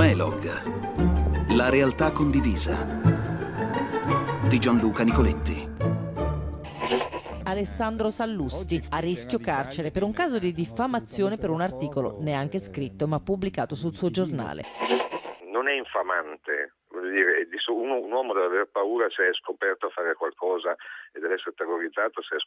Elog. La realtà condivisa di Gianluca Nicoletti. Alessandro Sallusti, a rischio carcere per un caso di diffamazione per un articolo neanche scritto ma pubblicato sul suo giornale. Non è infamante. Vuol dire, un uomo deve aver paura se è scoperto a fare qualcosa e deve essere terrorizzato se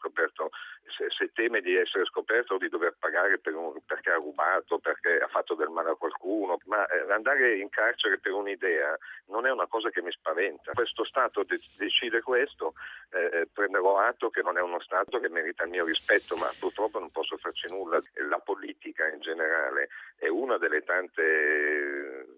teme di essere scoperto o di dover pagare perché ha rubato, perché ha fatto del male a qualcuno. Ma andare in carcere per un'idea non è una cosa che mi spaventa. Questo Stato decide questo, prenderò atto che non è uno Stato che merita il mio rispetto, ma purtroppo non posso farci nulla. La politica in generale è una delle tante,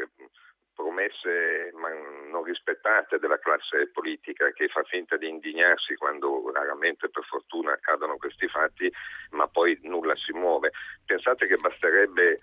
promesse ma non rispettate della classe politica, che fa finta di indignarsi quando raramente, per fortuna, accadono questi fatti, ma poi nulla si muove. Pensate che basterebbe,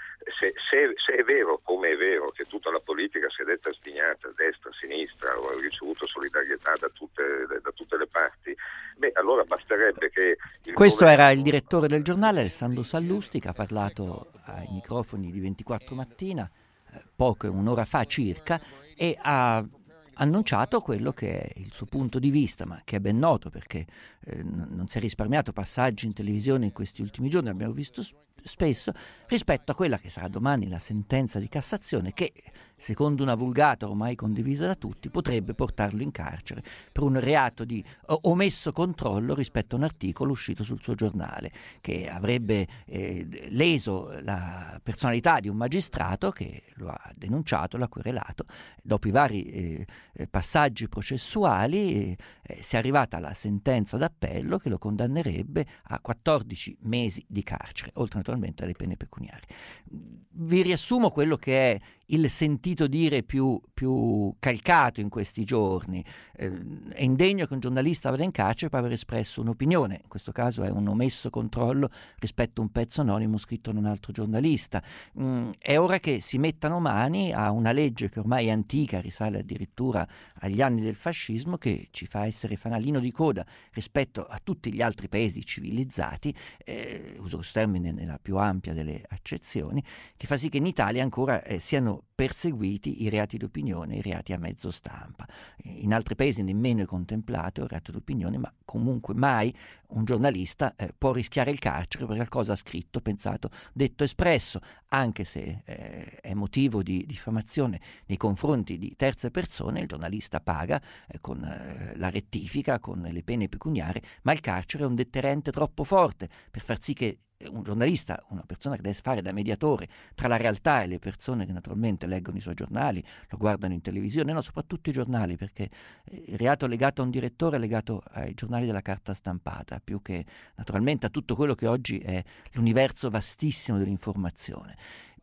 se è vero, come è vero, che tutta la politica si è detta sdignata, destra, sinistra, o ha ricevuto solidarietà da tutte le parti, allora basterebbe che... Questo era il direttore del giornale, Alessandro Sallusti, che ha parlato ai microfoni di 24 Mattina, un'ora fa circa, e ha annunciato quello che è il suo punto di vista, ma che è ben noto perché non si è risparmiato passaggi in televisione in questi ultimi giorni, abbiamo visto spesso, rispetto a quella che sarà domani la sentenza di Cassazione che, secondo una vulgata ormai condivisa da tutti, potrebbe portarlo in carcere per un reato di omesso controllo rispetto a un articolo uscito sul suo giornale, che avrebbe leso la personalità di un magistrato che lo ha denunciato, l'ha querelato. Dopo i vari passaggi processuali si è arrivata alla sentenza d'appello che lo condannerebbe a 14 mesi di carcere, oltre naturalmente alle pene pecuniarie. Vi riassumo quello che è il sentito dire più calcato in questi giorni. È indegno che un giornalista vada in carcere per aver espresso un'opinione, in questo caso è un omesso controllo rispetto a un pezzo anonimo scritto da un altro giornalista. È ora che si mettano mani a una legge che ormai è antica, risale addirittura agli anni del fascismo, che ci fa essere fanalino di coda rispetto a tutti gli altri paesi civilizzati, uso questo termine nella più ampia delle accezioni, che fa sì che in Italia ancora siano perseguiti i reati d'opinione, i reati a mezzo stampa. In altri paesi nemmeno è contemplato il reato d'opinione, ma comunque mai un giornalista può rischiare il carcere per qualcosa scritto, pensato, detto, espresso, anche se è motivo di diffamazione nei confronti di terze persone. Il giornalista paga con la rettifica, con le pene pecuniarie, ma il carcere è un deterrente troppo forte per far sì che un giornalista, una persona che deve fare da mediatore tra la realtà e le persone che naturalmente leggono i suoi giornali, lo guardano in televisione, soprattutto i giornali, perché il reato legato a un direttore è legato ai giornali della carta stampata, più che naturalmente a tutto quello che oggi è l'universo vastissimo dell'informazione.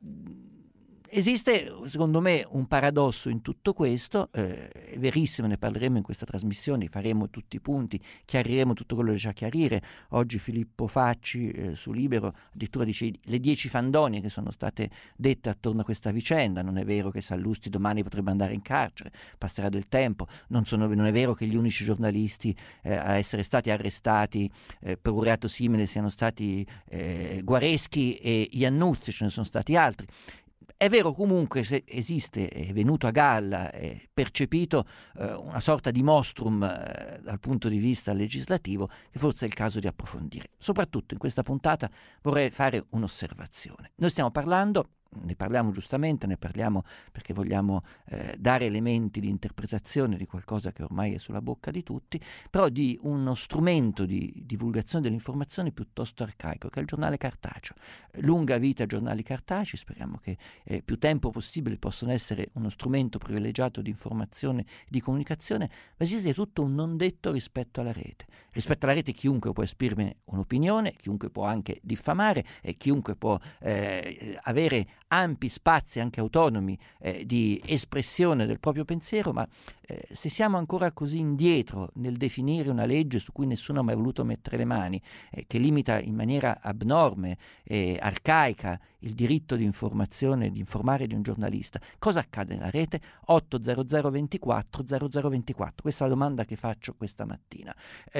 Esiste, secondo me, un paradosso in tutto questo, è verissimo, ne parleremo in questa trasmissione, faremo tutti i punti, chiariremo tutto quello che c'è da chiarire. Oggi Filippo Facci su Libero addirittura dice le 10 fandonie che sono state dette attorno a questa vicenda. Non è vero che Sallusti domani potrebbe andare in carcere, passerà del tempo. Non è vero che gli unici giornalisti a essere stati arrestati per un reato simile siano stati Guareschi e Iannuzzi, ce ne sono stati altri. È vero comunque se esiste, è venuto a galla, è percepito una sorta di nostrum dal punto di vista legislativo che forse è il caso di approfondire. Soprattutto in questa puntata vorrei fare un'osservazione. Noi stiamo parlando, ne parliamo giustamente, ne parliamo perché vogliamo dare elementi di interpretazione di qualcosa che ormai è sulla bocca di tutti, però di uno strumento di divulgazione dell'informazione piuttosto arcaico, che è il giornale cartaceo. Lunga vita ai giornali cartacei, speriamo che più tempo possibile possano essere uno strumento privilegiato di informazione e di comunicazione, ma esiste tutto un non detto rispetto alla rete. Rispetto alla rete chiunque può esprimere un'opinione, chiunque può anche diffamare e chiunque può avere ampi spazi anche autonomi di espressione del proprio pensiero, ma se siamo ancora così indietro nel definire una legge su cui nessuno ha mai voluto mettere le mani, che limita in maniera abnorme e arcaica il diritto di informazione, di informare di un giornalista, cosa accade nella rete? 800 24 0024. Questa è la domanda che faccio questa mattina.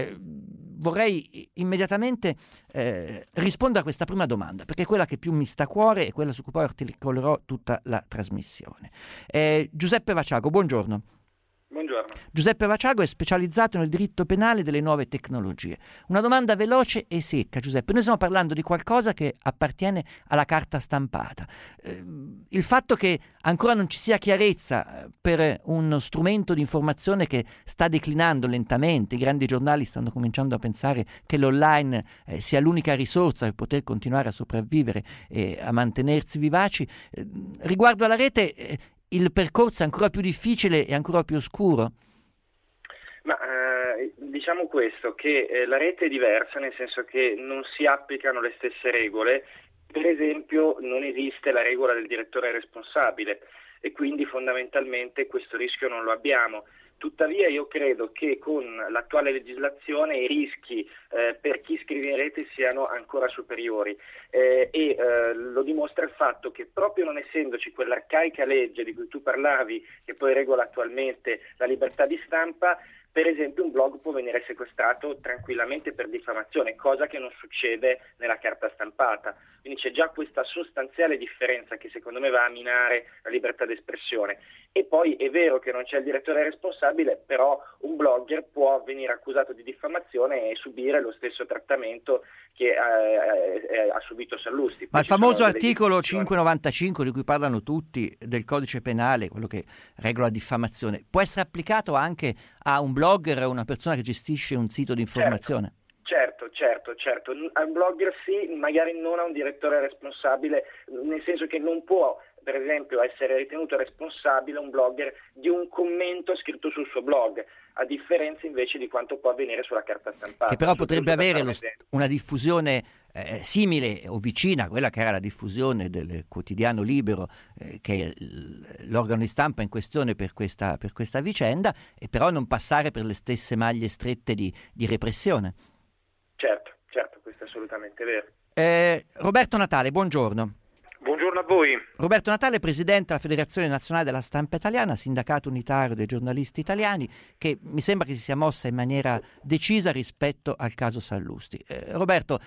Vorrei immediatamente rispondere a questa prima domanda, perché è quella che più mi sta a cuore e quella su cui poi articolerò tutta la trasmissione. Giuseppe Vaciago, buongiorno. Buongiorno. Giuseppe Vaciago è specializzato nel diritto penale delle nuove tecnologie. Una domanda veloce e secca, Giuseppe. Noi stiamo parlando di qualcosa che appartiene alla carta stampata. Il fatto che ancora non ci sia chiarezza per uno strumento di informazione che sta declinando lentamente, i grandi giornali stanno cominciando a pensare che l'online sia l'unica risorsa per poter continuare a sopravvivere e a mantenersi vivaci. Riguardo alla rete, il percorso è ancora più difficile e ancora più oscuro? Ma diciamo questo, che la rete è diversa, nel senso che non si applicano le stesse regole. Per esempio non esiste la regola del direttore responsabile e quindi fondamentalmente questo rischio non lo abbiamo. Tuttavia io credo che con l'attuale legislazione i rischi per chi scrive in rete siano ancora superiori e lo dimostra il fatto che proprio non essendoci quell'arcaica legge di cui tu parlavi, che poi regola attualmente la libertà di stampa, per esempio un blog può venire sequestrato tranquillamente per diffamazione, cosa che non succede nella carta stampata. Quindi c'è già questa sostanziale differenza che secondo me va a minare la libertà d'espressione. E poi è vero che non c'è il direttore responsabile, però un blogger può venire accusato di diffamazione e subire lo stesso trattamento che ha subito Sallusti. Ma il famoso articolo 595 di cui parlano tutti del codice penale, quello che regola la diffamazione, può essere applicato anche a un blogger o a una persona che gestisce un sito di informazione? Certo. A un blogger sì, magari non a un direttore responsabile, nel senso che non può, per esempio, essere ritenuto responsabile un blogger di un commento scritto sul suo blog, a differenza invece di quanto può avvenire sulla carta stampata. Che però potrebbe avere una diffusione simile o vicina a quella che era la diffusione del quotidiano Libero, che è l'organo di stampa in questione per questa vicenda, e però non passare per le stesse maglie strette di repressione. Certo, questo è assolutamente vero. Roberto Natale, buongiorno. Buongiorno a voi. Roberto Natale, presidente della Federazione Nazionale della Stampa Italiana, sindacato unitario dei giornalisti italiani, che mi sembra che si sia mossa in maniera decisa rispetto al caso Sallusti. Roberto,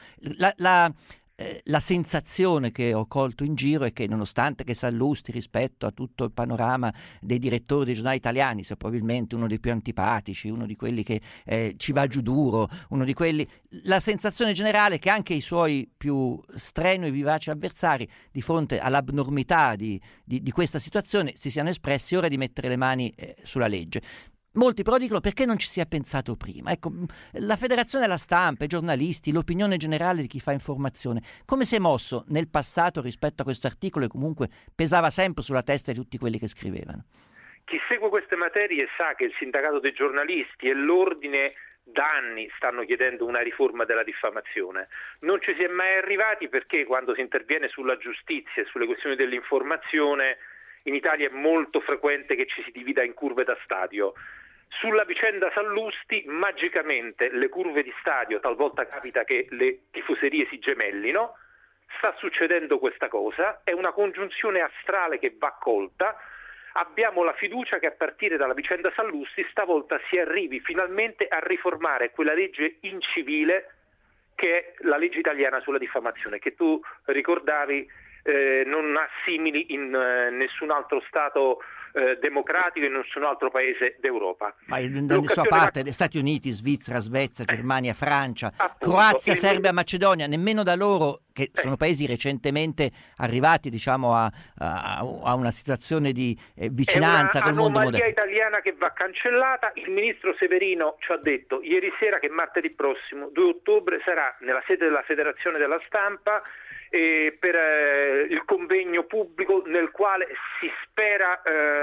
la sensazione che ho colto in giro è che, nonostante che Sallusti, rispetto a tutto il panorama dei direttori dei giornali italiani, sia probabilmente uno dei più antipatici, uno di quelli che ci va giù duro, uno di quelli, la sensazione generale è che anche i suoi più strenui e vivaci avversari, di fronte all'abnormità di questa situazione, si siano espressi: ora di mettere le mani sulla legge. Molti però dicono: perché non ci si è pensato prima? Ecco, la Federazione della Stampa, i giornalisti, l'opinione generale di chi fa informazione, come si è mosso nel passato rispetto a questo articolo che comunque pesava sempre sulla testa di tutti quelli che scrivevano? Chi segue queste materie sa che il sindacato dei giornalisti e l'ordine da anni stanno chiedendo una riforma della diffamazione. Non ci si è mai arrivati perché quando si interviene sulla giustizia e sulle questioni dell'informazione in Italia è molto frequente che ci si divida in curve da stadio. Sulla vicenda Sallusti, magicamente le curve di stadio, talvolta capita che le tifoserie si gemellino, sta succedendo questa cosa, è una congiunzione astrale che va colta. Abbiamo la fiducia che a partire dalla vicenda Sallusti stavolta si arrivi finalmente a riformare quella legge incivile che è la legge italiana sulla diffamazione, che tu ricordavi non ha simili in nessun altro Stato democratico, in nessun altro paese d'Europa. Ma nella sua parte, Stati Uniti, Svizzera, Svezia, Germania, Francia, appunto, Croazia, Serbia, Macedonia, nemmeno da loro, che sono paesi recentemente arrivati, diciamo, a una situazione di vicinanza col mondo moderno. È un'anomalia italiana che va cancellata. Il ministro Severino ci ha detto ieri sera che martedì prossimo, 2 ottobre, sarà nella sede della Federazione della Stampa per il convegno pubblico nel quale si spera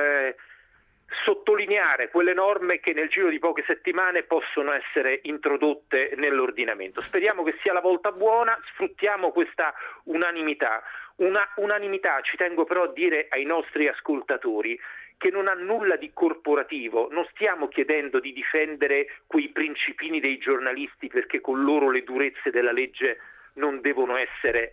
sottolineare quelle norme che nel giro di poche settimane possono essere introdotte nell'ordinamento. Speriamo che sia la volta buona, sfruttiamo questa unanimità. Unanimità, ci tengo però a dire ai nostri ascoltatori, che non ha nulla di corporativo. Non stiamo chiedendo di difendere quei principini dei giornalisti perché con loro le durezze della legge non devono essere applicate.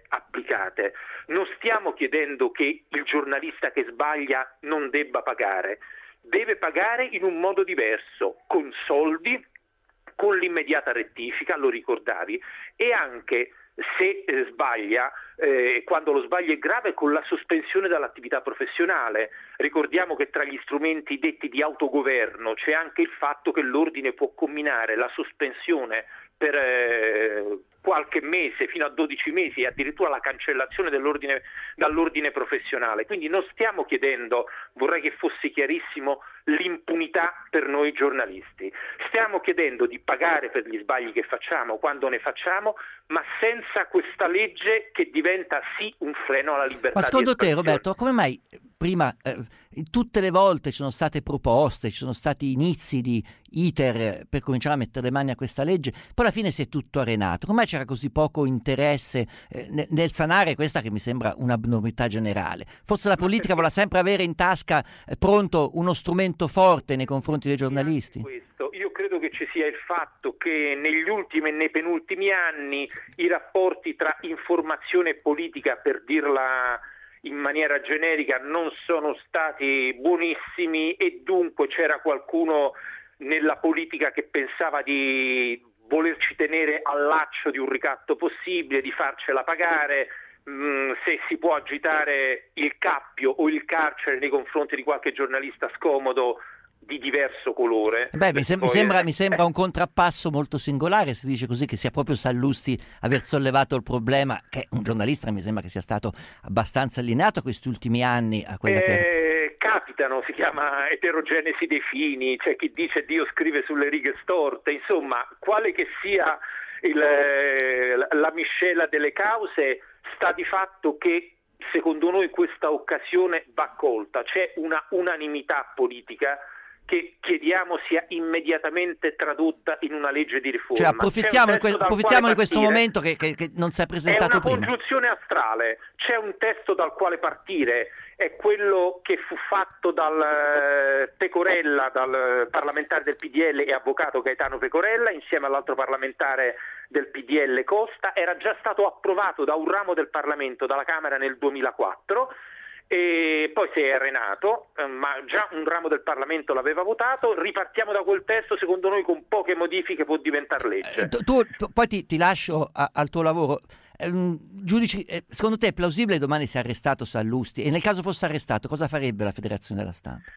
applicate. Non stiamo chiedendo che il giornalista che sbaglia non debba pagare, deve pagare in un modo diverso, con soldi, con l'immediata rettifica, lo ricordavi, e anche se sbaglia, quando lo sbaglio è grave, con la sospensione dall'attività professionale. Ricordiamo che tra gli strumenti detti di autogoverno c'è anche il fatto che l'ordine può comminare la sospensione per qualche mese, fino a 12 mesi, e addirittura la cancellazione dall'ordine professionale. Quindi non stiamo chiedendo, vorrei che fosse chiarissimo, l'impunità per noi giornalisti. Stiamo chiedendo di pagare per gli sbagli che facciamo, quando ne facciamo, ma senza questa legge che diventa sì un freno alla libertà. Ma secondo di te, espressione. Roberto, come mai prima tutte le volte ci sono state proposte, ci sono stati inizi di iter per cominciare a mettere le mani a questa legge, poi alla fine si è tutto arenato? Come mai c'era così poco interesse nel sanare questa che mi sembra un'abnormità generale? Forse la politica vuole sempre avere in tasca pronto uno strumento forte nei confronti dei giornalisti? Io credo che ci sia il fatto che negli ultimi e nei penultimi anni i rapporti tra informazione e politica, per dirla in maniera generica, non sono stati buonissimi, e dunque c'era qualcuno nella politica che pensava di volerci tenere al laccio di un ricatto possibile, di farcela pagare, se si può agitare il cappio o il carcere nei confronti di qualche giornalista scomodo di diverso colore. Mi sembra un contrappasso molto singolare, si dice così, che sia proprio Sallusti aver sollevato il problema, che un giornalista mi sembra che sia stato abbastanza allineato questi ultimi anni a quella che... Capitano, si chiama eterogenesi dei fini, c'è chi dice Dio scrive sulle righe storte, insomma, quale che sia la miscela delle cause, sta di fatto che secondo noi questa occasione va colta, c'è una unanimità politica che chiediamo sia immediatamente tradotta in una legge di riforma. Cioè approfittiamo di questo momento che non si è presentato prima. È una congiunzione astrale, c'è un testo dal quale partire, è quello che fu fatto dal Pecorella, dal parlamentare del PDL e avvocato Gaetano Pecorella, insieme all'altro parlamentare del PDL Costa, era già stato approvato da un ramo del Parlamento, dalla Camera, nel 2004, e poi si è arenato, ma già un ramo del Parlamento l'aveva votato. Ripartiamo da quel testo, secondo noi con poche modifiche può diventare legge. Tu poi ti lascio al tuo lavoro. Giudici, secondo te è plausibile domani sia arrestato Sallusti? E nel caso fosse arrestato, cosa farebbe la Federazione della Stampa?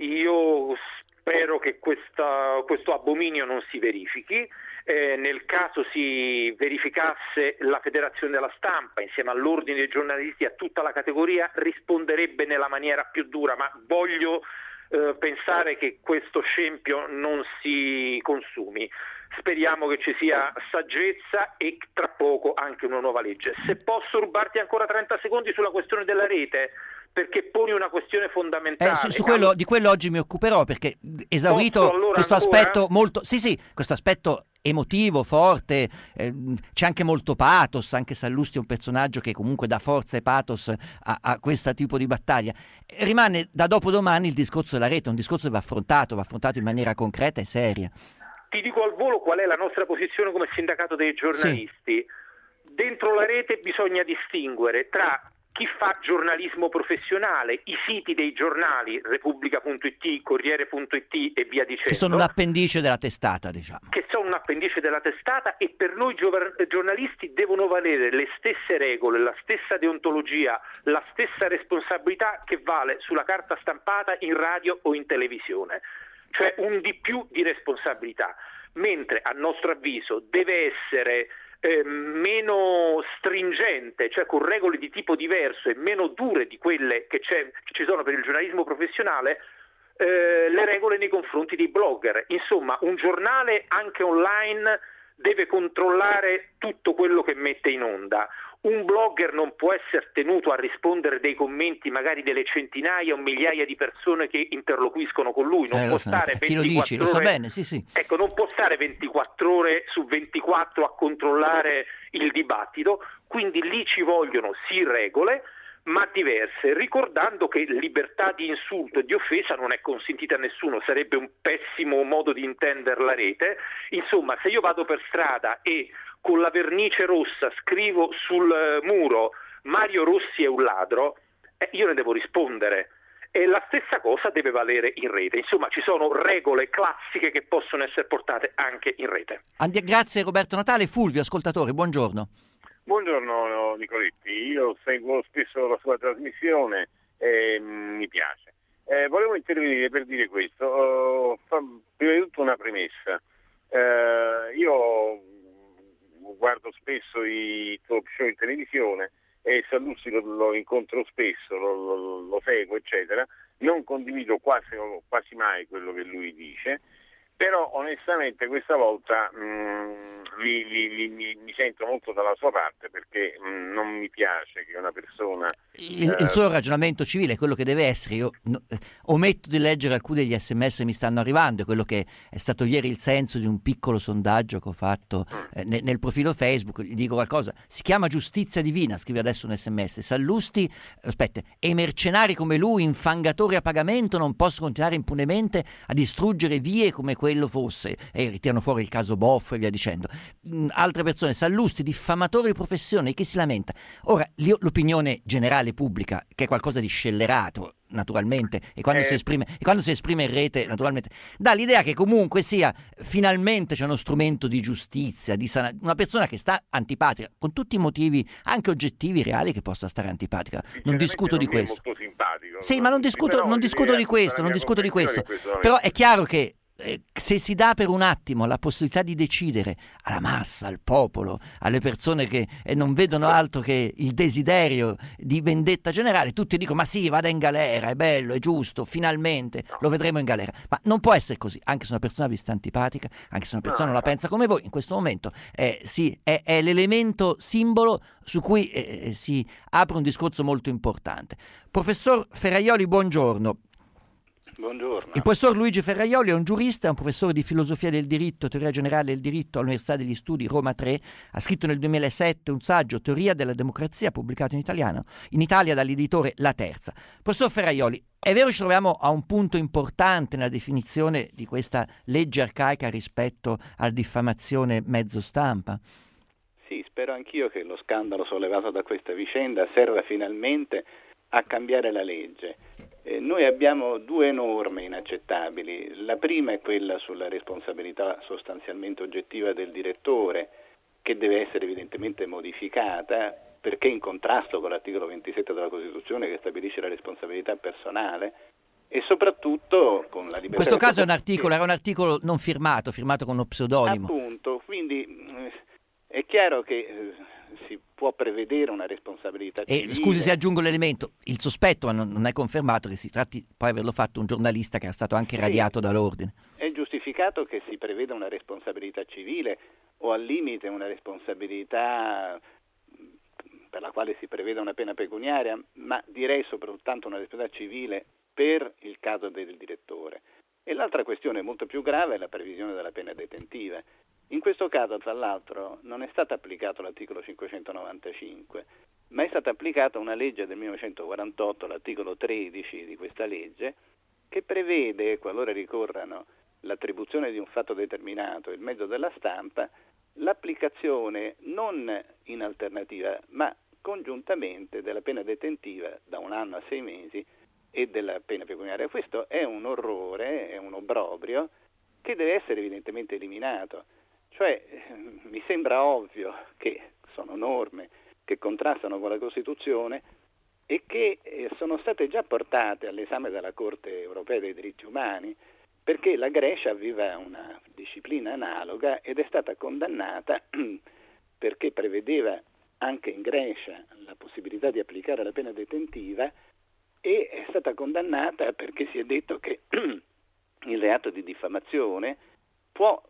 Io spero che questo abominio non si verifichi. Nel caso si verificasse, la Federazione della Stampa, insieme all'Ordine dei giornalisti, a tutta la categoria, risponderebbe nella maniera più dura, ma voglio pensare che questo scempio non si consumi. Speriamo che ci sia saggezza e tra poco anche una nuova legge. Se posso rubarti ancora 30 secondi sulla questione della rete, perché poni una questione fondamentale. Di quello oggi mi occuperò, perché esaurito questo aspetto molto... Sì, questo aspetto emotivo, forte, c'è anche molto pathos, anche Sallusti è un personaggio che comunque dà forza e pathos a questo tipo di battaglia. Rimane da dopodomani il discorso della rete, un discorso che va affrontato in maniera concreta e seria. Ti dico al volo qual è la nostra posizione come sindacato dei giornalisti. Sì. Dentro la rete bisogna distinguere tra chi fa giornalismo professionale, i siti dei giornali, Repubblica.it, Corriere.it e via dicendo. Che sono un appendice della testata, diciamo. Che sono un appendice della testata, e per noi giornalisti devono valere le stesse regole, la stessa deontologia, la stessa responsabilità che vale sulla carta stampata, in radio o in televisione. Cioè un di più di responsabilità, mentre a nostro avviso deve essere meno stringente, cioè con regole di tipo diverso e meno dure di quelle che ci sono per il giornalismo professionale, le regole nei confronti dei blogger. Insomma, un giornale anche online deve controllare tutto quello che mette in onda. Un blogger non può essere tenuto a rispondere dei commenti magari delle centinaia o migliaia di persone che interloquiscono con lui, non può stare 24 ore. Lo so bene, sì. Ecco, non può stare 24 ore su 24 a controllare il dibattito, quindi lì ci vogliono sì regole, ma diverse, ricordando che libertà di insulto e di offesa non è consentita a nessuno, sarebbe un pessimo modo di intendere la rete. Insomma, se io vado per strada e con la vernice rossa scrivo sul muro Mario Rossi è un ladro, io ne devo rispondere. E la stessa cosa deve valere in rete. Insomma, ci sono regole classiche che possono essere portate anche in rete. Grazie Roberto Natale. Fulvio, ascoltatore, buongiorno. Buongiorno Nicoletti, io seguo spesso la sua trasmissione e mi piace. Volevo intervenire per dire questo. Prima di tutto una premessa. Io guardo spesso i talk show in televisione e Sallusti lo incontro spesso, lo seguo, eccetera. Non condivido quasi mai quello che lui dice, però onestamente questa volta mi sento molto dalla sua parte, perché non mi piace che una persona... Il suo ragionamento civile è quello che deve essere. Io ometto di leggere alcuni degli sms che mi stanno arrivando, è quello che è stato ieri il senso di un piccolo sondaggio che ho fatto nel profilo Facebook. Gli dico qualcosa, si chiama Giustizia Divina, scrive adesso un sms. Sallusti, e mercenari come lui, infangatori a pagamento, non possono continuare impunemente a distruggere vie come quello fosse, e ritirano fuori il caso Boffo e via dicendo. Altre persone, Sallusti, diffamatore di professione, chi si lamenta? Ora, l'opinione generale pubblica, che è qualcosa di scellerato naturalmente, e quando si esprime in rete naturalmente dà l'idea che comunque sia finalmente c'è uno strumento di giustizia, una persona che sta antipatica, con tutti i motivi anche oggettivi reali che possa stare antipatica. Non discuto di questo. È molto simpatico. Sì, ma non discuto di questo. Però è chiaro che se si dà per un attimo la possibilità di decidere alla massa, al popolo, alle persone che non vedono altro che il desiderio di vendetta generale, tutti dicono ma sì, vada in galera, è bello, è giusto, finalmente lo vedremo in galera. Ma non può essere così, anche se una persona vi sta antipatica, anche se una persona non la pensa come voi, in questo momento è l'elemento simbolo su cui si apre un discorso molto importante. Professor Ferraioli, buongiorno. Buongiorno. Il professor Luigi Ferraioli è un giurista, è un professore di filosofia del diritto, teoria generale del diritto all'Università degli Studi Roma 3, ha scritto nel 2007 un saggio, Teoria della democrazia, pubblicato in Italia dall'editore La Terza. Professor Ferraioli, è vero che ci troviamo a un punto importante nella definizione di questa legge arcaica rispetto alla diffamazione mezzo stampa? Sì, spero anch'io che lo scandalo sollevato da questa vicenda serva finalmente a cambiare la legge. Noi abbiamo due norme inaccettabili. La prima è quella sulla responsabilità sostanzialmente oggettiva del direttore, che deve essere evidentemente modificata perché è in contrasto con l'articolo 27 della Costituzione, che stabilisce la responsabilità personale, e soprattutto con la libertà. In questo caso era un articolo non firmato con uno pseudonimo. Appunto, quindi è chiaro che si può prevedere una responsabilità civile. E scusi se aggiungo l'elemento, il sospetto, ma non è confermato, che si tratti poi di averlo fatto un giornalista che era stato anche radiato dall'ordine. È giustificato che si preveda una responsabilità civile o al limite una responsabilità per la quale si preveda una pena pecuniaria, ma direi soprattutto una responsabilità civile per il caso del direttore. E l'altra questione molto più grave è la previsione della pena detentiva. In questo caso, tra l'altro, non è stato applicato l'articolo 595, ma è stata applicata una legge del 1948, l'articolo 13 di questa legge, che prevede, qualora ricorrano l'attribuzione di un fatto determinato e il mezzo della stampa, l'applicazione non in alternativa, ma congiuntamente della pena detentiva da 1 anno a 6 mesi e della pena pecuniaria. Questo è un orrore, è un obbrobrio che deve essere evidentemente eliminato. Cioè, mi sembra ovvio che sono norme che contrastano con la Costituzione e che sono state già portate all'esame della Corte Europea dei Diritti Umani, perché la Grecia aveva una disciplina analoga ed è stata condannata perché prevedeva anche in Grecia la possibilità di applicare la pena detentiva, e è stata condannata perché si è detto che il reato di diffamazione può,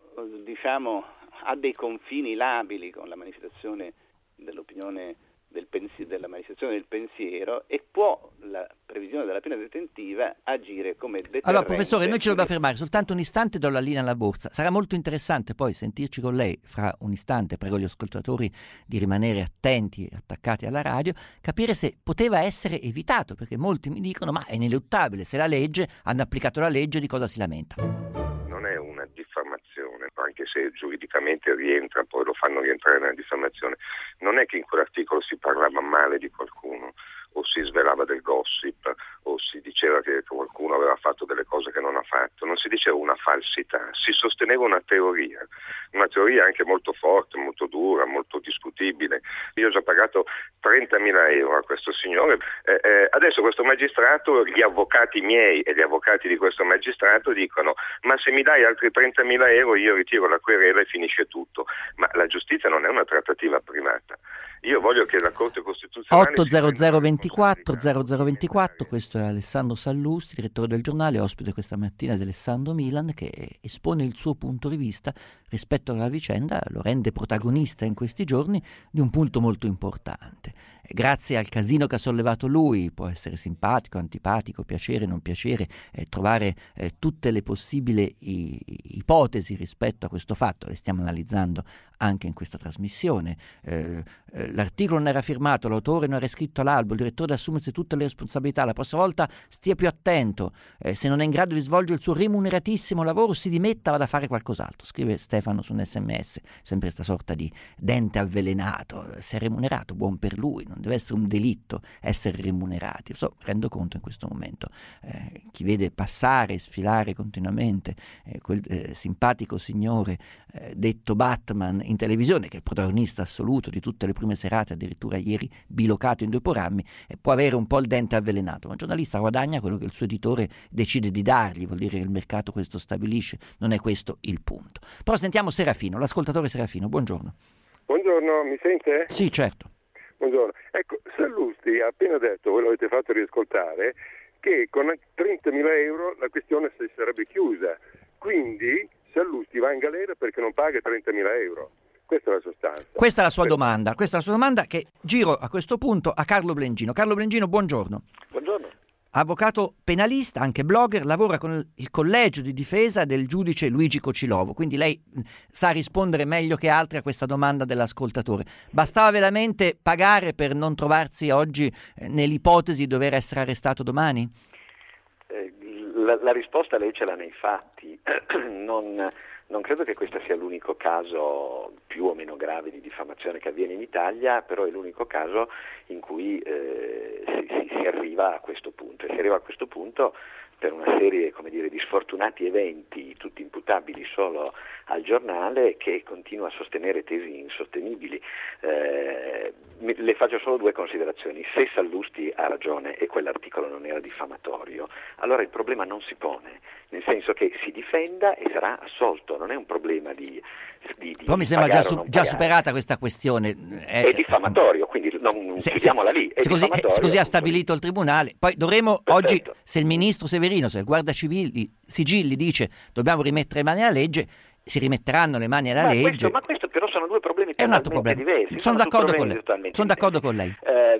ha dei confini labili con la manifestazione dell'opinione della manifestazione del pensiero, e può la previsione della pena detentiva agire come deterrente. Allora professore, noi ci dobbiamo fermare soltanto un istante, do la linea alla borsa. Sarà molto interessante poi sentirci con lei fra un istante. Prego gli ascoltatori di rimanere attenti e attaccati alla radio, capire se poteva essere evitato, perché molti mi dicono ma è ineluttabile, se hanno applicato la legge, di cosa si lamenta? Non è una diffamazione, anche se giuridicamente rientra, poi lo fanno rientrare nella diffamazione, non è che in quell'articolo si parlava male di qualcuno, o si svelava del gossip, o si diceva che qualcuno aveva fatto delle cose che non ha fatto, non si diceva una falsità, si sosteneva una teoria anche molto forte, molto dura, molto discutibile. Io ho già pagato 30.000 euro a questo signore, adesso questo magistrato, gli avvocati miei e gli avvocati di questo magistrato dicono: ma se mi dai altri 30.000 euro io ritiro la querela e finisce tutto. Ma la giustizia non è una trattativa privata. Io voglio che la Corte Costituzionale 80024, questo è Alessandro Sallusti, direttore del Giornale, ospite questa mattina di Alessandro Milan, che espone il suo punto di vista rispetto alla vicenda, lo rende protagonista in questi giorni di un punto molto importante. Grazie al casino che ha sollevato lui, può essere simpatico, antipatico, piacere, non piacere, trovare tutte le possibili ipotesi rispetto a questo fatto, le stiamo analizzando anche in questa trasmissione. L'articolo non era firmato, l'autore non era iscritto all'albo, il direttore deve assumersi tutte le responsabilità, la prossima volta stia più attento, se non è in grado di svolgere il suo remuneratissimo lavoro si dimetta, vada a fare qualcos'altro. Scrive Stefano su un SMS, sempre questa sorta di dente avvelenato. Se è remunerato, buon per lui, non deve essere un delitto essere remunerati. Rendo conto in questo momento, chi vede passare e sfilare continuamente quel simpatico signore detto Batman in televisione, che è il protagonista assoluto di tutte le prime serate, addirittura ieri bilocato in 2 programmi, può avere un po' il dente avvelenato, ma il giornalista guadagna quello che il suo editore decide di dargli, vuol dire che il mercato questo stabilisce, non è questo il punto. Però sentiamo Serafino, l'ascoltatore Serafino, buongiorno. Buongiorno, mi sente? Sì, certo. Buongiorno. Ecco, Sallusti ha appena detto, voi l'avete fatto riascoltare, che con 30.000 euro la questione si sarebbe chiusa, quindi Sallusti va in galera perché non paga 30.000 euro. Questa è la sostanza. Questa è la sua domanda, che giro a questo punto a Carlo Blengino. Carlo Blengino, buongiorno. Buongiorno. Avvocato penalista, anche blogger, lavora con il collegio di difesa del giudice Luigi Cocilovo, quindi lei sa rispondere meglio che altri a questa domanda dell'ascoltatore. Bastava veramente pagare per non trovarsi oggi nell'ipotesi di dover essere arrestato domani? La risposta lei ce l'ha nei fatti. Non credo che questo sia l'unico caso più o meno grave di diffamazione che avviene in Italia, però è l'unico caso in cui si arriva a questo punto. E si arriva a questo punto per una serie, di sfortunati eventi, tutti imputabili solo al giornale, che continua a sostenere tesi insostenibili. Le faccio solo 2 considerazioni. Se Sallusti ha ragione e quell'articolo non era diffamatorio, allora il problema non si pone, nel senso che si difenda e sarà assolto, non è un problema di però mi sembra già superata questa questione. È diffamatorio, quindi non chiudiamola lì. Se così ha stabilito il tribunale, poi dovremo oggi, se il ministro Severino, se il Guardasigilli dice dobbiamo rimettere le mani alla legge, si rimetteranno le mani alla legge. Ma questo però sono 2 problemi è un altro problema. Diversi. Sono d'accordo con lei.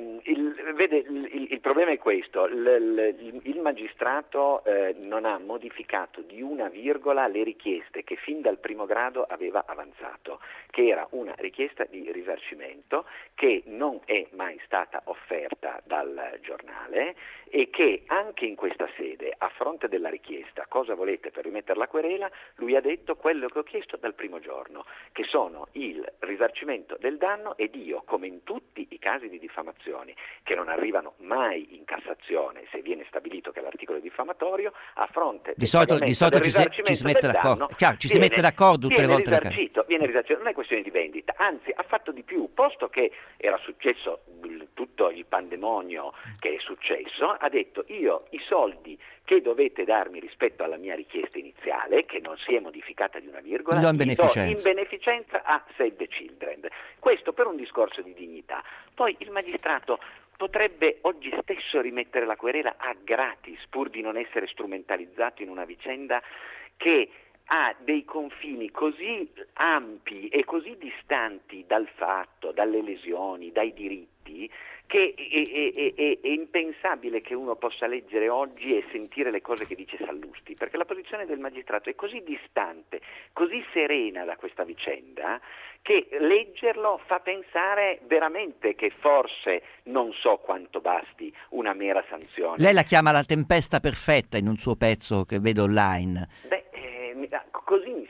Il problema è questo: il magistrato non ha modificato di una virgola le richieste che fin dal primo grado aveva avanzato, che era una richiesta di risarcimento che non è mai stata offerta dal giornale e che anche in questa sede, a fronte della richiesta cosa volete per rimettere la querela, lui ha detto quello che ho chiesto dal primo giorno, che sono il risarcimento del danno, ed io, come in tutti i casi di diffamazioni che non arrivano mai in Cassazione se viene stabilito che l'articolo è diffamatorio, a fronte di solito ci si mette d'accordo, si mette d'accordo tutte le volte. Viene risarcito, non è questione di vendita, anzi ha fatto di più, posto che era successo tutto il pandemonio che è successo, ha detto io i soldi che dovete darmi rispetto alla mia richiesta iniziale, che non si è modificata di una virgola, li do in beneficenza a Save the Children. Questo per un discorso di dignità. Poi il magistrato potrebbe oggi stesso rimettere la querela a gratis, pur di non essere strumentalizzato in una vicenda che ha dei confini così ampi e così distanti dal fatto, dalle lesioni, dai diritti, che è impensabile che uno possa leggere oggi e sentire le cose che dice Sallusti, perché la posizione del magistrato è così distante, così serena da questa vicenda, che leggerlo fa pensare veramente che forse non so quanto basti una mera sanzione. Lei la chiama la tempesta perfetta in un suo pezzo che vedo online. Così mi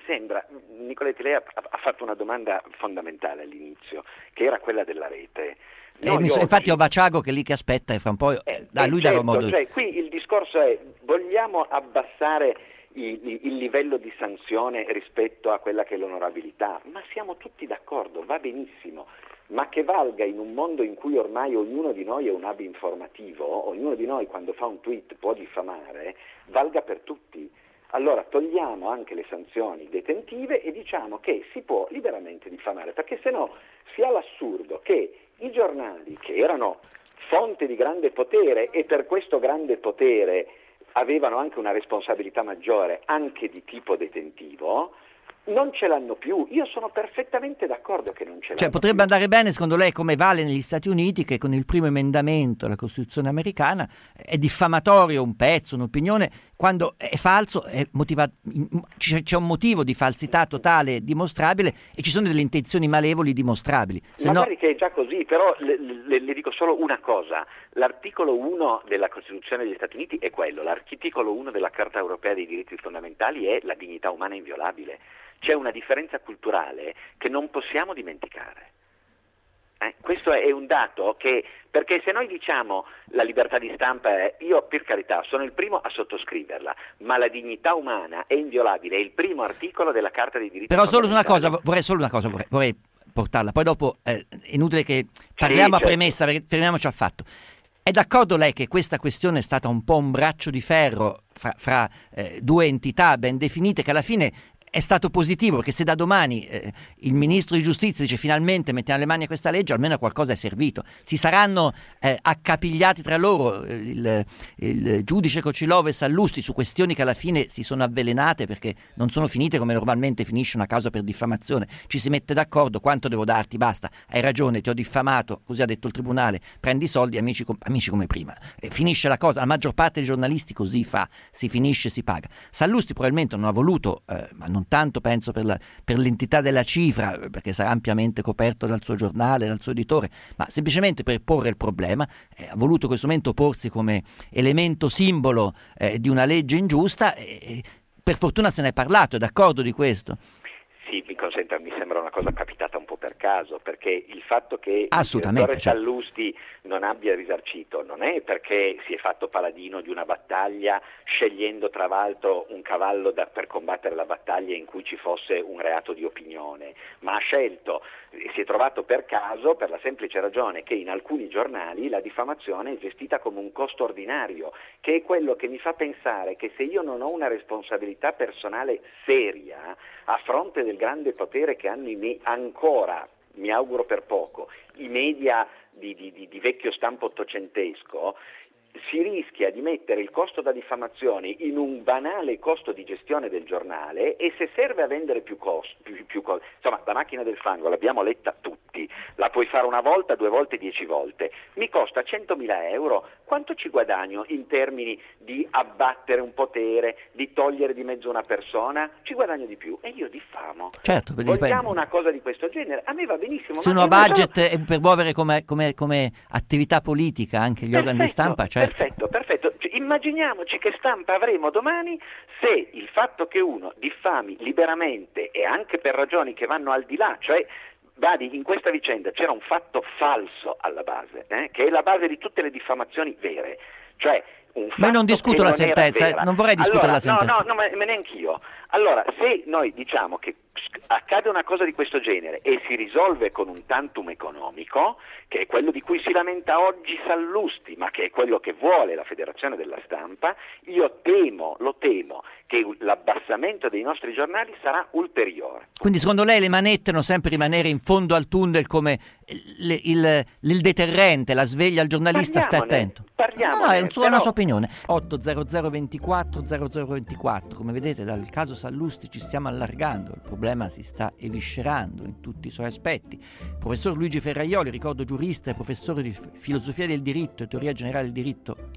sembra, Nicoletti, lei ha fatto una domanda fondamentale all'inizio, che era quella della rete. Infatti ho Vaciago che è lì che aspetta e fra un po' lui darò modo. Cioè, qui il discorso è: vogliamo abbassare il livello di sanzione rispetto a quella che è l'onorabilità? Ma siamo tutti d'accordo, va benissimo, ma che valga in un mondo in cui ormai ognuno di noi è un hub informativo, ognuno di noi quando fa un tweet può diffamare, valga per tutti. Allora togliamo anche le sanzioni detentive e diciamo che si può liberamente diffamare, perché se no si ha l'assurdo che i giornali, che erano fonte di grande potere e per questo grande potere avevano anche una responsabilità maggiore anche di tipo detentivo, non ce l'hanno più. Io sono perfettamente d'accordo che non ce l'hanno Cioè potrebbe andare bene secondo lei come vale negli Stati Uniti, che con il primo emendamento alla Costituzione americana è diffamatorio un pezzo, un'opinione, quando è falso c'è un motivo di falsità totale dimostrabile e ci sono delle intenzioni malevoli dimostrabili. Magari che è già così, però le dico solo una cosa: l'articolo 1 della Costituzione degli Stati Uniti è quello, l'articolo 1 della Carta Europea dei diritti fondamentali è la dignità umana inviolabile. C'è una differenza culturale che non possiamo dimenticare. Questo è un dato che, perché se noi diciamo la libertà di stampa io per carità sono il primo a sottoscriverla, ma la dignità umana è inviolabile, è il primo articolo della Carta dei diritti fondamentali. Vorrei portarla, poi dopo è inutile che parliamo a premessa, perché fermiamoci al fatto. È d'accordo lei che questa questione è stata un po' un braccio di ferro fra due entità ben definite, che alla fine è stato positivo, perché se da domani il ministro di giustizia dice finalmente mettiamo le mani a questa legge, almeno qualcosa è servito. Si saranno accapigliati tra loro il giudice Cocilov e Sallusti su questioni che alla fine si sono avvelenate, perché non sono finite come normalmente finisce una causa per diffamazione. Ci si mette d'accordo: quanto devo darti, basta, hai ragione, ti ho diffamato, così ha detto il tribunale, prendi i soldi, amici come prima. Finisce la cosa. La maggior parte dei giornalisti così fa, si finisce, si paga. Sallusti probabilmente non ha voluto, ma non tanto penso per l'entità della cifra, perché sarà ampiamente coperto dal suo giornale, dal suo editore, ma semplicemente per porre il problema ha voluto in questo momento porsi come elemento simbolo di una legge ingiusta e per fortuna se ne è parlato. È d'accordo di questo? Sì, mi consenta, mi sembra una cosa capitata un po' per caso, perché il fatto che il direttore certo. Sallusti non abbia risarcito non è perché si è fatto paladino di una battaglia scegliendo tra l'altro un cavallo per combattere la battaglia in cui ci fosse un reato di opinione, ma ha scelto, si è trovato per caso, per la semplice ragione che in alcuni giornali la diffamazione è gestita come un costo ordinario, che è quello che mi fa pensare che se io non ho una responsabilità personale seria a fronte del grande potere che hanno ancora, mi auguro per poco, i media di vecchio stampo ottocentesco, si rischia di mettere il costo da diffamazione in un banale costo di gestione del giornale, e se serve a vendere più insomma, la macchina del fango l'abbiamo letta tutti, la puoi fare una volta, 2 volte, 10 volte, mi costa 100.000 euro, quanto ci guadagno in termini di abbattere un potere, di togliere di mezzo una persona? Ci guadagno di più e io diffamo. Certo, vogliamo una cosa di questo genere? A me va benissimo. Se uno ha budget per muovere come attività politica anche gli organi di stampa, certo. Perfetto. Immaginiamoci che stampa avremo domani se il fatto che uno diffami liberamente e anche per ragioni che vanno al di là, cioè in questa vicenda c'era un fatto falso alla base, che è la base di tutte le diffamazioni vere, cioè un fatto. Ma non discuto la sentenza, non vorrei discutere la sentenza. No, ma neanch'io. Allora, se noi diciamo che accade una cosa di questo genere e si risolve con un tantum economico, che è quello di cui si lamenta oggi Sallusti, ma che è quello che vuole la Federazione della Stampa, io lo temo che l'abbassamento dei nostri giornali sarà ulteriore. Quindi secondo lei le manette devono sempre rimanere in fondo al tunnel come il deterrente, la sveglia al giornalista, stai attento. Parliamone. È una sua opinione. 800 24 0024, come vedete dal caso Sallusti ci stiamo allargando, il problema si sta eviscerando in tutti i suoi aspetti. Professor Luigi Ferraioli, ricordo giurista e professore di filosofia del diritto e teoria generale del diritto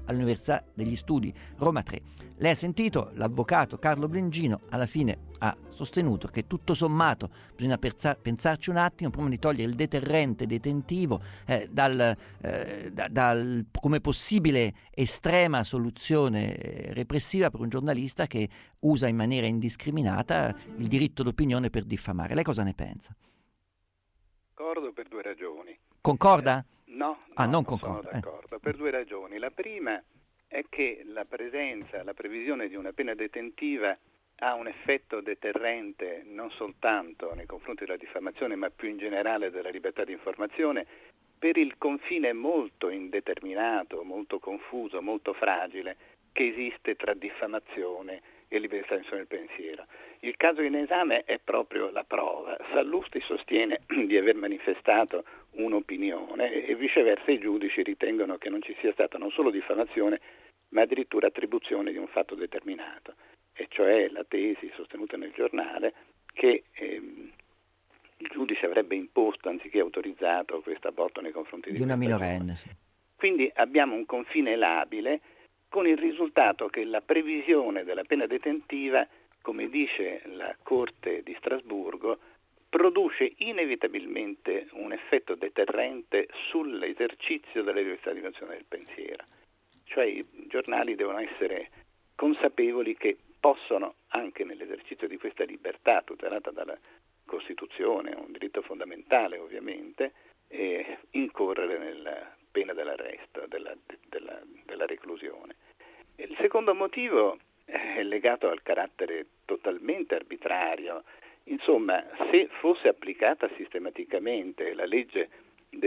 all'Università degli Studi Roma 3. Lei ha sentito l'avvocato Carlo Blengino, alla fine ha sostenuto che tutto sommato bisogna pensarci un attimo prima di togliere il deterrente detentivo dal come possibile estrema soluzione repressiva per un giornalista che usa in maniera indiscriminata il diritto d'opinione per diffamare. Lei cosa ne pensa? Concordo per due ragioni. Concorda? No, non non concorda. sono d'accordo, per due ragioni. La prima è che la previsione di una pena detentiva ha un effetto deterrente non soltanto nei confronti della diffamazione, ma più in generale della libertà di informazione, per il confine molto indeterminato, molto confuso, molto fragile che esiste tra diffamazione e libertà del pensiero. Il caso in esame è proprio la prova. Sallusti sostiene di aver manifestato un'opinione e viceversa i giudici ritengono che non ci sia stata non solo diffamazione, ma addirittura attribuzione di un fatto determinato, e cioè la tesi sostenuta nel giornale che il giudice avrebbe imposto anziché autorizzato questo aborto nei confronti di una minorenne. Sì. Quindi abbiamo un confine labile, con il risultato che la previsione della pena detentiva, come dice la Corte di Strasburgo, produce inevitabilmente un effetto deterrente sull'esercizio della libertà di espressione del pensiero. Cioè i giornali devono essere consapevoli che possono, anche nell'esercizio di questa libertà tutelata dalla Costituzione, un diritto fondamentale ovviamente, incorrere nella pena dell'arresto, della reclusione. Il secondo motivo è legato al carattere totalmente arbitrario. Insomma, se fosse applicata sistematicamente la legge del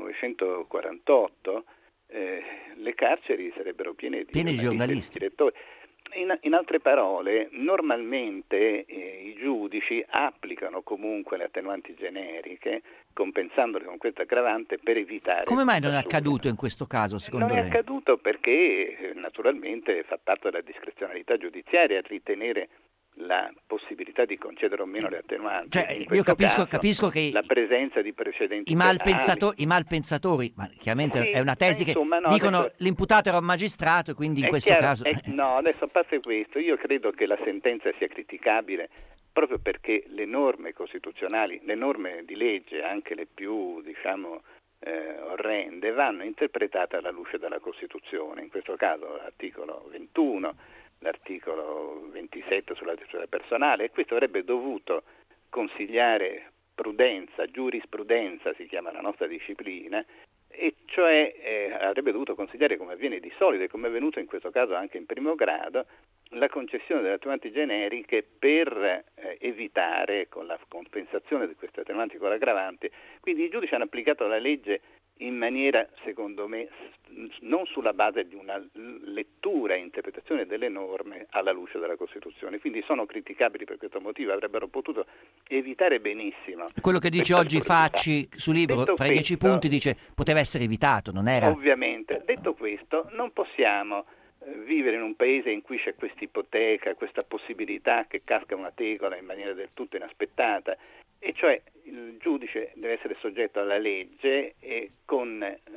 1948, le carceri sarebbero piene di giornalisti. Direttori. In altre parole, normalmente i giudici applicano comunque le attenuanti generiche, compensandole con questa aggravante per evitare... Come mai non è accaduto in questo caso, secondo lei? Non è accaduto perché naturalmente fa parte della discrezionalità giudiziaria ritenere la possibilità di concedere o meno le attenuanti. Cioè, io capisco che la presenza di precedenti i malpensatori, ma chiaramente sì, è una tesi insomma, che dicono adesso, l'imputato era un magistrato e quindi in questo caso... No, adesso a parte questo, io credo che la sentenza sia criticabile proprio perché le norme costituzionali, le norme di legge, anche le più, orrende, vanno interpretate alla luce della Costituzione, in questo caso l'articolo 21, l'articolo 27 sulla difesa personale, e questo avrebbe dovuto consigliare prudenza, giurisprudenza si chiama la nostra disciplina, e cioè avrebbe dovuto consigliare, come avviene di solito e come è avvenuto in questo caso anche in primo grado, la concessione delle attenuanti generiche per evitare, con la compensazione di queste attenuanti con l'aggravante. Quindi i giudici hanno applicato la legge in maniera, secondo me, non sulla base di una lettura e interpretazione delle norme alla luce della Costituzione, quindi sono criticabili per questo motivo, avrebbero potuto evitare benissimo. Quello che dice oggi Facci sul libro, fra i 10 punti, dice poteva essere evitato, non era? Ovviamente, detto questo, non possiamo vivere in un paese in cui c'è questa ipoteca, questa possibilità che casca una tegola in maniera del tutto inaspettata, e cioè il giudice deve essere soggetto alla legge e con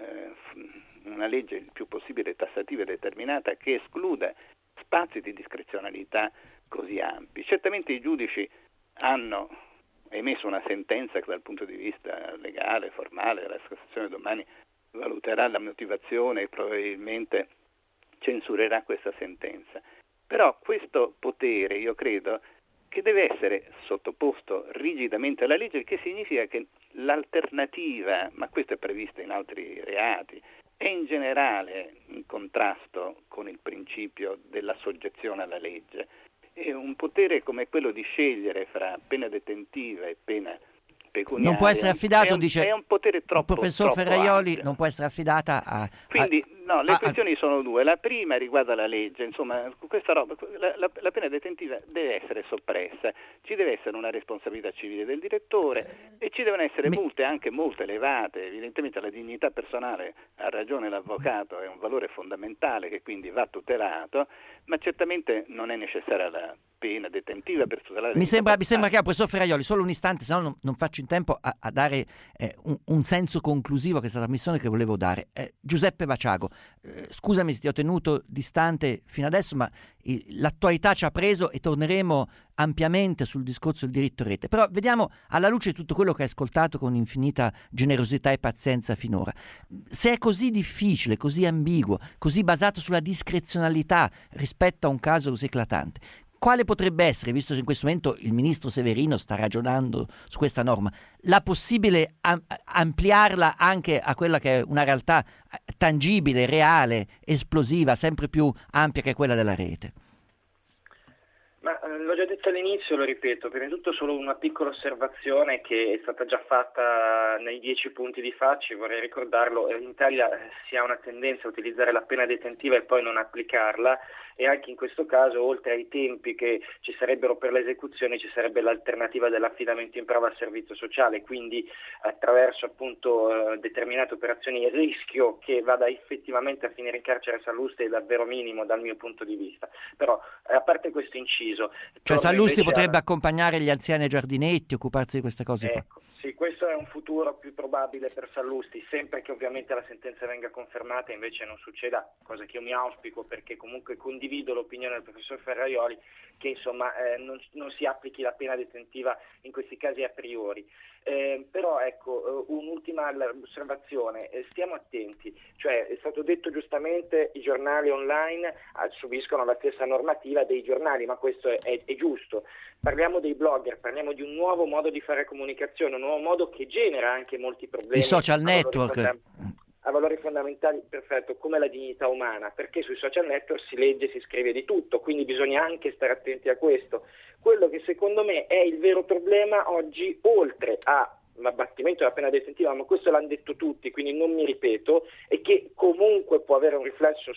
una legge il più possibile tassativa e determinata che escluda spazi di discrezionalità così ampi. Certamente i giudici hanno emesso una sentenza che dal punto di vista legale, formale, la Cassazione domani valuterà la motivazione e probabilmente censurerà questa sentenza. Però questo potere, io credo, che deve essere sottoposto rigidamente alla legge, il che significa che l'alternativa, ma questo è previsto in altri reati, è in generale in contrasto con il principio della soggezione alla legge. E un potere come quello di scegliere fra pena detentiva e pena pecuniaria non può essere affidato, è un potere troppo il professor Ferraioli ampio. Non può essere affidata a... Quindi le questioni sono due. La prima riguarda la legge, insomma, questa roba, la pena detentiva deve essere soppressa, ci deve essere una responsabilità civile del direttore e ci devono essere multe, anche molto elevate. Evidentemente la dignità personale, ha ragione l'avvocato, è un valore fondamentale che quindi va tutelato, ma certamente non è necessaria la pena detentiva per tutelare. Mi sembra chiaro, professor Ferraioli, solo un istante, se no non faccio in tempo a dare un senso conclusivo a questa trasmissione che volevo dare. Giuseppe Vaciago, scusami se ti ho tenuto distante fino adesso, ma l'attualità ci ha preso e torneremo ampiamente sul discorso del diritto rete. Però vediamo, alla luce di tutto quello che hai ascoltato con infinita generosità e pazienza finora, se è così difficile, così ambiguo, così basato sulla discrezionalità rispetto a un caso così eclatante, quale potrebbe essere, visto che in questo momento il ministro Severino sta ragionando su questa norma, la possibile ampliarla anche a quella che è una realtà tangibile, reale, esplosiva, sempre più ampia che quella della rete? Ma l'ho già detto all'inizio, lo ripeto, prima di tutto solo una piccola osservazione che è stata già fatta nei 10 punti di Facci, vorrei ricordarlo. In Italia si ha una tendenza a utilizzare la pena detentiva e poi non applicarla, e anche in questo caso, oltre ai tempi che ci sarebbero per l'esecuzione, ci sarebbe l'alternativa dell'affidamento in prova al servizio sociale, quindi attraverso appunto determinate operazioni il rischio che vada effettivamente a finire in carcere a Sallusti è davvero minimo dal mio punto di vista. Però a parte questo inciso, cioè Sallusti potrebbe accompagnare gli anziani ai giardinetti, occuparsi di queste cose qua. Ecco, sì, questo è un futuro più probabile per Sallusti, sempre che ovviamente la sentenza venga confermata e invece non succeda, cosa che io mi auspico, perché comunque condivido l'opinione del professor Ferraioli che insomma non si applichi la pena detentiva in questi casi a priori. Però ecco, un'ultima osservazione, stiamo attenti, cioè è stato detto giustamente i giornali online subiscono la stessa normativa dei giornali, ma questo è giusto. Parliamo dei blogger, parliamo di un nuovo modo di fare comunicazione, un nuovo modo che genera anche molti problemi. I social network. A valori fondamentali, perfetto, come la dignità umana, perché sui social network si legge, si scrive di tutto, quindi bisogna anche stare attenti a questo. Quello che secondo me è il vero problema oggi, oltre all'abbattimento della pena detentiva, ma questo l'hanno detto tutti, quindi non mi ripeto, e che comunque può avere un riflesso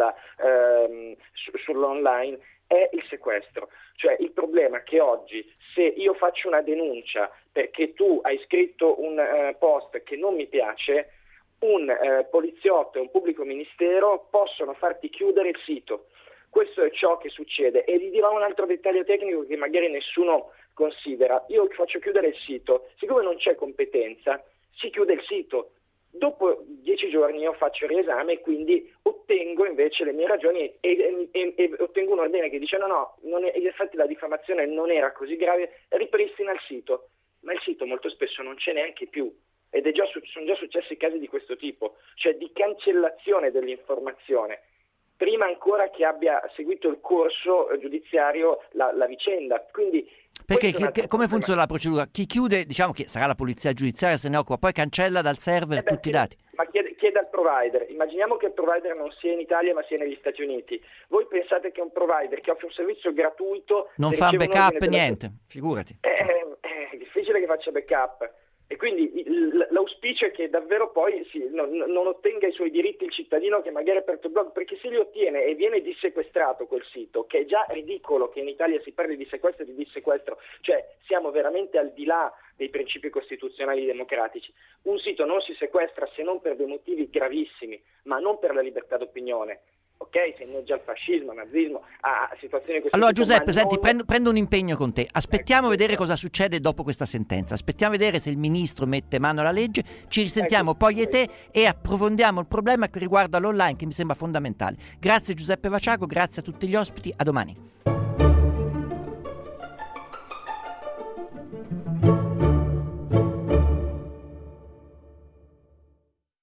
sull'online, è il sequestro. Cioè il problema è che oggi, se io faccio una denuncia perché tu hai scritto un post che non mi piace, un poliziotto e un pubblico ministero possono farti chiudere il sito. Questo è ciò che succede, e vi dirò un altro dettaglio tecnico che magari nessuno considera. Io faccio chiudere il sito, siccome non c'è competenza, si chiude il sito. Dopo 10 giorni io faccio il riesame e quindi ottengo invece le mie ragioni e ottengo un ordine che dice no, in effetti la diffamazione non era così grave, ripristina il sito, ma il sito molto spesso non c'è neanche più. Ed sono già successi casi di questo tipo, cioè di cancellazione dell'informazione, prima ancora che abbia seguito il corso giudiziario la vicenda. Quindi perché come funziona la procedura? Chi chiude, diciamo che sarà la polizia giudiziaria, se ne occupa, poi cancella dal server tutti i dati. Ma chiede al provider. Immaginiamo che il provider non sia in Italia ma sia negli Stati Uniti. Voi pensate che un provider che offre un servizio gratuito non fa backup, niente, figurati. È difficile che faccia backup. E quindi l'auspicio è che davvero poi non ottenga i suoi diritti il cittadino che magari ha aperto il blog, perché se li ottiene e viene dissequestrato quel sito, che è già ridicolo che in Italia si parli di sequestro e di dissequestro, cioè siamo veramente al di là dei principi costituzionali democratici. Un sito non si sequestra se non per dei motivi gravissimi, ma non per la libertà d'opinione. Ok, se inneggia al fascismo, al nazismo, a situazioni di questo allora tipo, Giuseppe, senti, prendo un impegno con te. Aspettiamo a vedere cosa succede dopo questa sentenza. Aspettiamo a vedere se il ministro mette mano alla legge. Ci risentiamo poi e te e approfondiamo il problema che riguarda l'online, che mi sembra fondamentale. Grazie Giuseppe Vaciago, grazie a tutti gli ospiti, a domani.